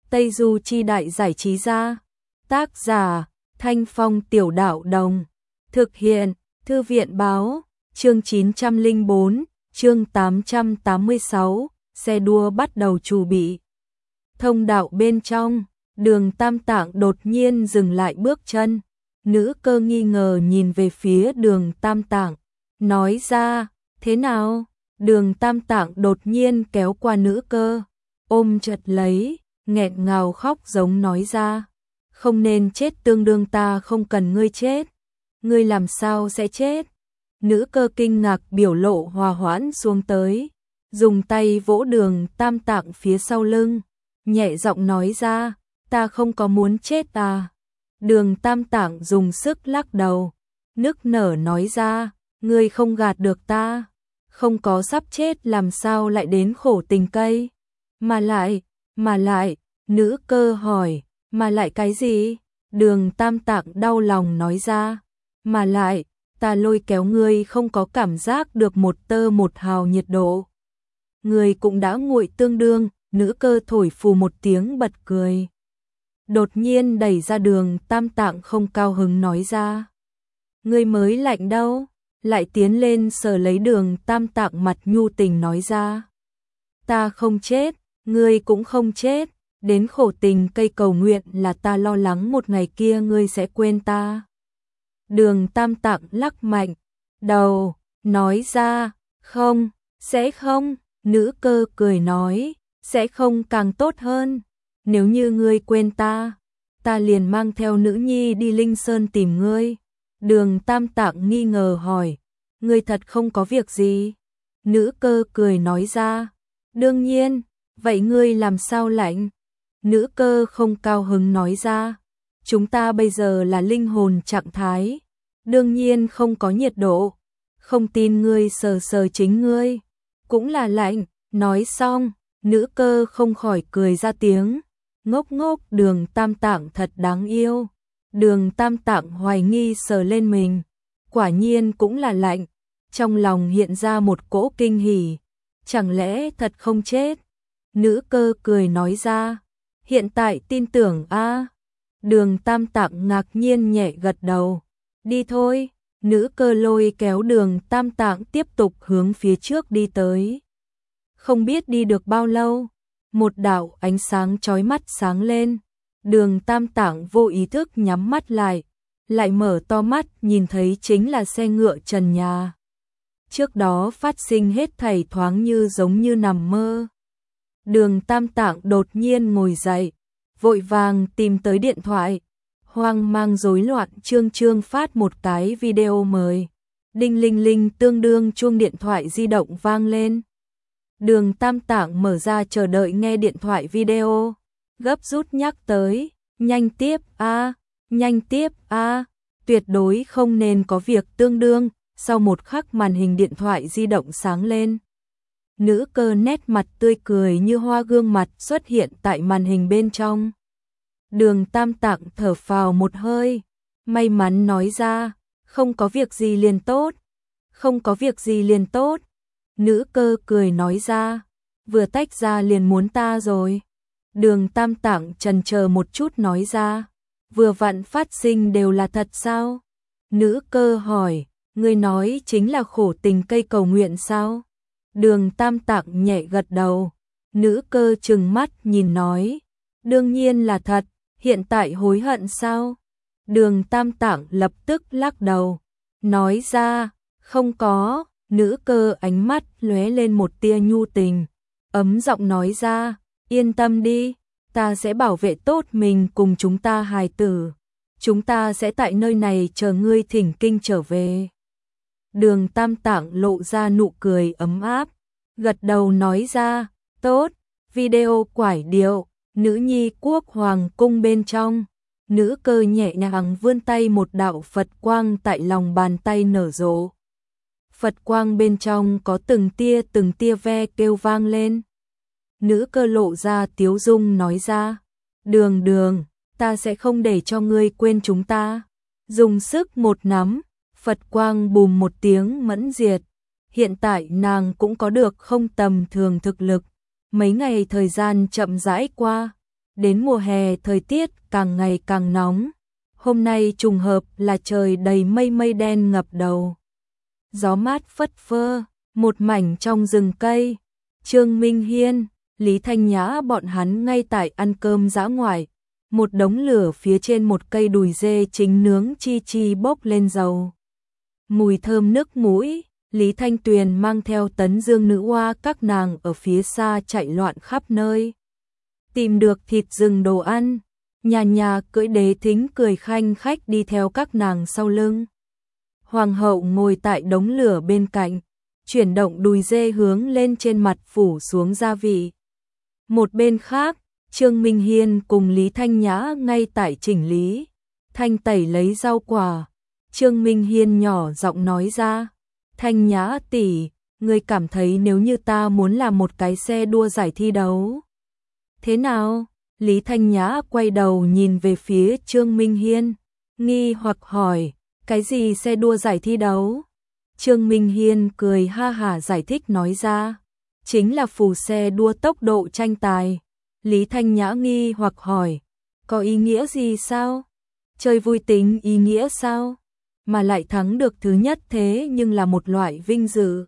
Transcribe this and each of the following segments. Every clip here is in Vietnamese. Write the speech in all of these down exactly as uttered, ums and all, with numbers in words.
Tây Du Chi Đại Giải Trí Gia. Tác giả Thanh Phong Tiểu Đạo Đồng. Thực hiện Thư viện Báo. Chương chín trăm lẻ bốn, chương tám trăm tám mươi sáu, xe đua bắt đầu chuẩn bị. Thông đạo bên trong, Đường Tam Tạng đột nhiên dừng lại bước chân. Nữ cơ nghi ngờ nhìn về phía Đường Tam Tạng, nói ra, thế nào? Đường Tam Tạng đột nhiên kéo qua nữ cơ, ôm chặt lấy, nghẹn ngào khóc giống nói ra, không nên chết, tương đương ta không cần ngươi chết. Ngươi làm sao sẽ chết? Nữ cơ kinh ngạc, biểu lộ hòa hoãn xuống tới, dùng tay vỗ Đường Tam Tạng phía sau lưng, nhẹ giọng nói ra, ta không có muốn chết à. Đường Tam Tạng dùng sức lắc đầu, nức nở nói ra, ngươi không gạt được ta, không có sắp chết làm sao lại đến khổ tình cây. Mà lại, mà lại, nữ cơ hỏi, mà lại cái gì? Đường Tam Tạng đau lòng nói ra, mà lại, ta lôi kéo ngươi không có cảm giác được một tơ một hào nhiệt độ. Ngươi cũng đã nguội tương đương. Nữ cơ thổi phù một tiếng bật cười. Đột nhiên đẩy ra Đường Tam Tạng, không cao hứng nói ra, ngươi mới lạnh đâu. Lại tiến lên sờ lấy Đường Tam Tạng mặt nhu tình nói ra, ta không chết, ngươi cũng không chết, đến khổ tình cây cầu nguyện là ta lo lắng một ngày kia ngươi sẽ quên ta. Đường Tam Tạng lắc mạnh đầu, nói ra, không, sẽ không. Nữ cơ cười nói, sẽ không càng tốt hơn. Nếu như ngươi quên ta, ta liền mang theo nữ nhi đi Linh Sơn tìm ngươi. Đường Tam Tạng nghi ngờ hỏi, ngươi thật không có việc gì? Nữ cơ cười nói ra, đương nhiên, vậy ngươi làm sao lạnh? Nữ cơ không cao hứng nói ra, chúng ta bây giờ là linh hồn trạng thái, đương nhiên không có nhiệt độ, không tin ngươi sờ sờ chính ngươi, cũng là lạnh. Nói xong, nữ cơ không khỏi cười ra tiếng, ngốc ngốc. Đường Tam Tạng thật đáng yêu. Đường Tam Tạng hoài nghi sờ lên mình, quả nhiên cũng là lạnh, trong lòng hiện ra một cỗ kinh hỉ, chẳng lẽ thật không chết? Nữ cơ cười nói ra, hiện tại tin tưởng a. À? Đường Tam Tạng ngạc nhiên nhẹ gật đầu, đi thôi. Nữ cơ lôi kéo Đường Tam Tạng tiếp tục hướng phía trước đi tới. Không biết đi được bao lâu, một đạo ánh sáng chói mắt sáng lên. Đường Tam Tạng vô ý thức nhắm mắt lại, lại mở to mắt nhìn thấy chính là xe ngựa trần nhà. Trước đó phát sinh hết thảy thoáng như giống như nằm mơ. Đường Tam Tạng đột nhiên ngồi dậy, vội vàng tìm tới điện thoại, hoang mang rối loạn trương trương phát một cái video mời. Đinh linh linh, tương đương chuông điện thoại di động vang lên. Đường Tam Tạng mở ra chờ đợi nghe điện thoại video, gấp rút nhắc tới, nhanh tiếp a, à, nhanh tiếp a, à, tuyệt đối không nên có việc. Tương đương, sau một khắc màn hình điện thoại di động sáng lên. Nữ cơ nét mặt tươi cười như hoa, gương mặt xuất hiện tại màn hình bên trong. Đường Tam Tạng thở phào một hơi, may mắn nói ra, không có việc gì liền tốt, không có việc gì liền tốt. Nữ cơ cười nói ra, vừa tách ra liền muốn ta rồi. Đường Tam Tạng chần chờ một chút nói ra, vừa vặn phát sinh đều là thật sao? Nữ cơ hỏi, ngươi nói chính là khổ tình cây cầu nguyện sao? Đường Tam Tạng nhẹ gật đầu. Nữ cơ trừng mắt nhìn nói, đương nhiên là thật, hiện tại hối hận sao? Đường Tam Tạng lập tức lắc đầu, nói ra, không có. Nữ cơ ánh mắt lóe lên một tia nhu tình, ấm giọng nói ra, yên tâm đi, ta sẽ bảo vệ tốt mình cùng chúng ta hài tử. Chúng ta sẽ tại nơi này chờ ngươi thỉnh kinh trở về. Đường Tam Tạng lộ ra nụ cười ấm áp, gật đầu nói ra, tốt. Video quải điệu, nữ nhi quốc hoàng cung bên trong. Nữ cơ nhẹ nhàng vươn tay, một đạo Phật quang tại lòng bàn tay nở rộ. Phật quang bên trong có từng tia từng tia ve kêu vang lên. Nữ cơ lộ ra tiếu dung nói ra, đường đường, ta sẽ không để cho ngươi quên chúng ta. Dùng sức một nắm, Phật quang bùm một tiếng mẫn diệt. Hiện tại nàng cũng có được không tầm thường thực lực. Mấy ngày thời gian chậm rãi qua, Đến mùa hè thời tiết càng ngày càng nóng. Hôm nay trùng hợp là trời đầy mây mây đen ngập đầu. Gió mát phất phơ, một mảnh trong rừng cây. Trương Minh Hiên, Lý Thanh Nhã bọn hắn ngay tại ăn cơm dã ngoại. Một đống lửa phía trên một cây đùi dê chính nướng chi chi bốc lên dầu. Mùi thơm nức mũi, Lý Thanh Tuyền mang theo Tấn Dương nữ oa các nàng ở phía xa chạy loạn khắp nơi. Tìm được thịt rừng đồ ăn, nhà nhà cưỡi đế thính cười khanh khách đi theo các nàng sau lưng. Hoàng hậu ngồi tại đống lửa bên cạnh, chuyển động đùi dê hướng lên trên mặt phủ xuống gia vị. Một bên khác, Trương Minh Hiên cùng Lý Thanh Nhã ngay tại chỉnh lý, thanh tẩy lấy rau quả. Trương Minh Hiên nhỏ giọng nói ra, Thanh Nhã tỷ, ngươi cảm thấy nếu như ta muốn làm một cái xe đua giải thi đấu? Thế nào? Lý Thanh Nhã quay đầu nhìn về phía Trương Minh Hiên, nghi hoặc hỏi, cái gì xe đua giải thi đấu? Trương Minh Hiên cười ha hả giải thích nói ra, chính là phù xe đua tốc độ tranh tài. Lý Thanh Nhã nghi hoặc hỏi, có ý nghĩa gì sao? Chơi vui tính ý nghĩa sao? Mà lại thắng được thứ nhất thế nhưng là một loại vinh dự.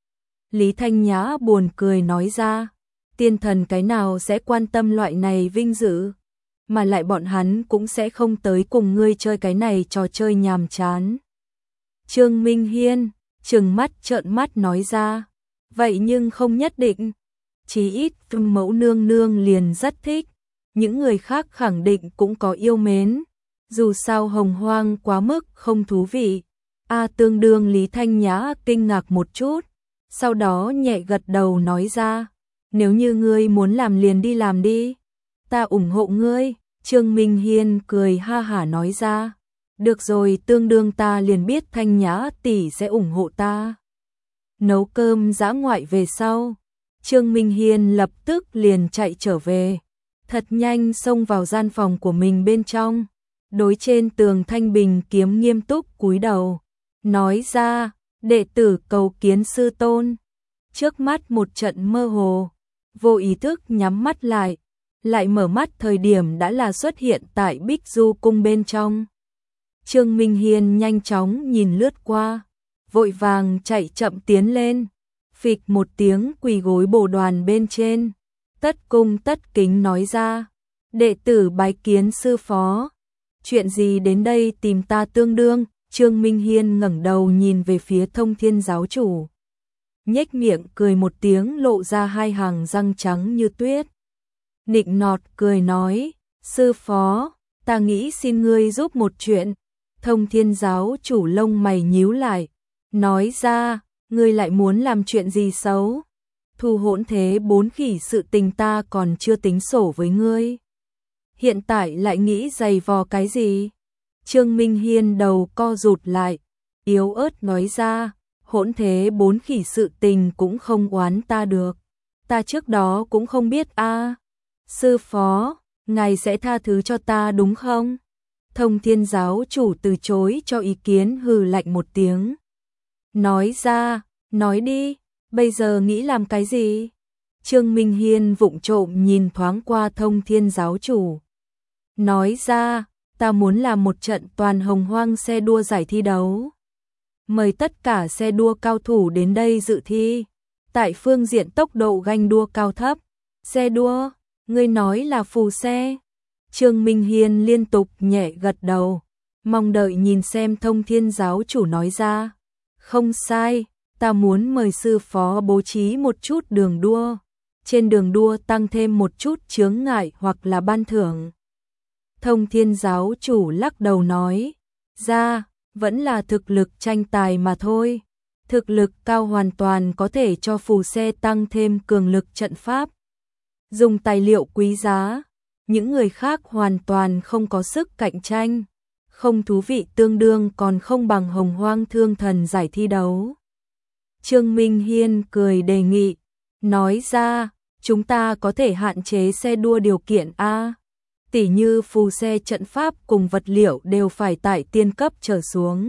Lý Thanh Nhã buồn cười nói ra, tiên thần cái nào sẽ quan tâm loại này vinh dự, mà lại bọn hắn cũng sẽ không tới cùng ngươi chơi cái này trò chơi nhàm chán. Trương Minh Hiên trừng mắt trợn mắt nói ra, vậy nhưng không nhất định, chí ít mẫu nương nương liền rất thích, những người khác khẳng định cũng có yêu mến, dù sao hồng hoang quá mức không thú vị. A tương đương Lý Thanh Nhã kinh ngạc một chút, sau đó nhẹ gật đầu nói ra, nếu như ngươi muốn làm liền đi làm đi, ta ủng hộ ngươi. Trương Minh Hiên cười ha hả nói ra, được rồi, tương đương ta liền biết Thanh Nhã tỷ sẽ ủng hộ ta. Nấu cơm dã ngoại về sau, Trương Minh Hiên lập tức liền chạy trở về, thật nhanh xông vào gian phòng của mình bên trong, đối trên tường thanh bình kiếm nghiêm túc cúi đầu, nói ra, đệ tử cầu kiến sư tôn. Trước mắt một trận mơ hồ, vô ý thức nhắm mắt lại, lại mở mắt thời điểm đã là xuất hiện tại Bích Du cung bên trong. Trương Minh Hiên nhanh chóng nhìn lướt qua, vội vàng chạy chậm tiến lên, phịch một tiếng quỳ gối bồ đoàn bên trên, tất cung tất kính nói ra, đệ tử bái kiến sư phó. Chuyện gì đến đây tìm ta tương đương? Trương Minh Hiên ngẩng đầu nhìn về phía Thông Thiên giáo chủ, nhếch miệng cười một tiếng lộ ra hai hàng răng trắng như tuyết. Nịnh nọt cười nói, sư phó, ta nghĩ xin ngươi giúp một chuyện. Thông Thiên giáo chủ lông mày nhíu lại, nói ra, ngươi lại muốn làm chuyện gì xấu? Thu hỗn thế bốn khỉ sự tình ta còn chưa tính sổ với ngươi, hiện tại lại nghĩ giày vò cái gì? Trương Minh Hiên đầu co rụt lại, yếu ớt nói ra, hỗn thế bốn khỉ sự tình cũng không oán ta được, ta trước đó cũng không biết a. À. Sư phó, ngài sẽ tha thứ cho ta đúng không? Thông Thiên giáo chủ từ chối cho ý kiến, hừ lạnh một tiếng, nói ra, nói đi, bây giờ nghĩ làm cái gì? Trương Minh Hiên vụng trộm nhìn thoáng qua Thông Thiên giáo chủ, nói ra, ta muốn làm một trận toàn hồng hoang xe đua giải thi đấu, mời tất cả xe đua cao thủ đến đây dự thi. Tại phương diện tốc độ ganh đua cao thấp, xe đua, ngươi nói là phù xe? Trương Minh Hiên liên tục nhẹ gật đầu, mong đợi nhìn xem Thông Thiên giáo chủ nói ra, không sai, ta muốn mời sư phó bố trí một chút đường đua, trên đường đua tăng thêm một chút chướng ngại hoặc là ban thưởng. Thông Thiên giáo chủ lắc đầu nói, ra, vẫn là thực lực tranh tài mà thôi, thực lực cao hoàn toàn có thể cho phù xe tăng thêm cường lực trận pháp, dùng tài liệu quý giá, những người khác hoàn toàn không có sức cạnh tranh, không thú vị tương đương còn không bằng hồng hoang thương thần giải thi đấu. Trương Minh Hiên cười đề nghị, nói ra, chúng ta có thể hạn chế xe đua điều kiện A, tỉ như phù xe trận pháp cùng vật liệu đều phải tại tiên cấp trở xuống.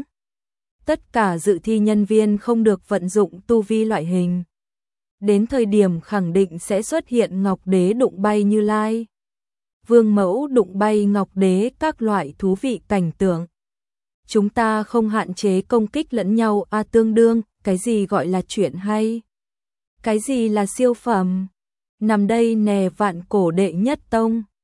Tất cả dự thi nhân viên không được vận dụng tu vi loại hình. Đến thời điểm khẳng định sẽ xuất hiện Ngọc Đế đụng bay Như Lai. vương mẫu đụng bay ngọc đế các loại thú vị cảnh tượng. Chúng ta không hạn chế công kích lẫn nhau a tương đương, cái gì gọi là chuyện hay? Cái gì là siêu phẩm? Nằm đây nè vạn cổ đệ nhất tông.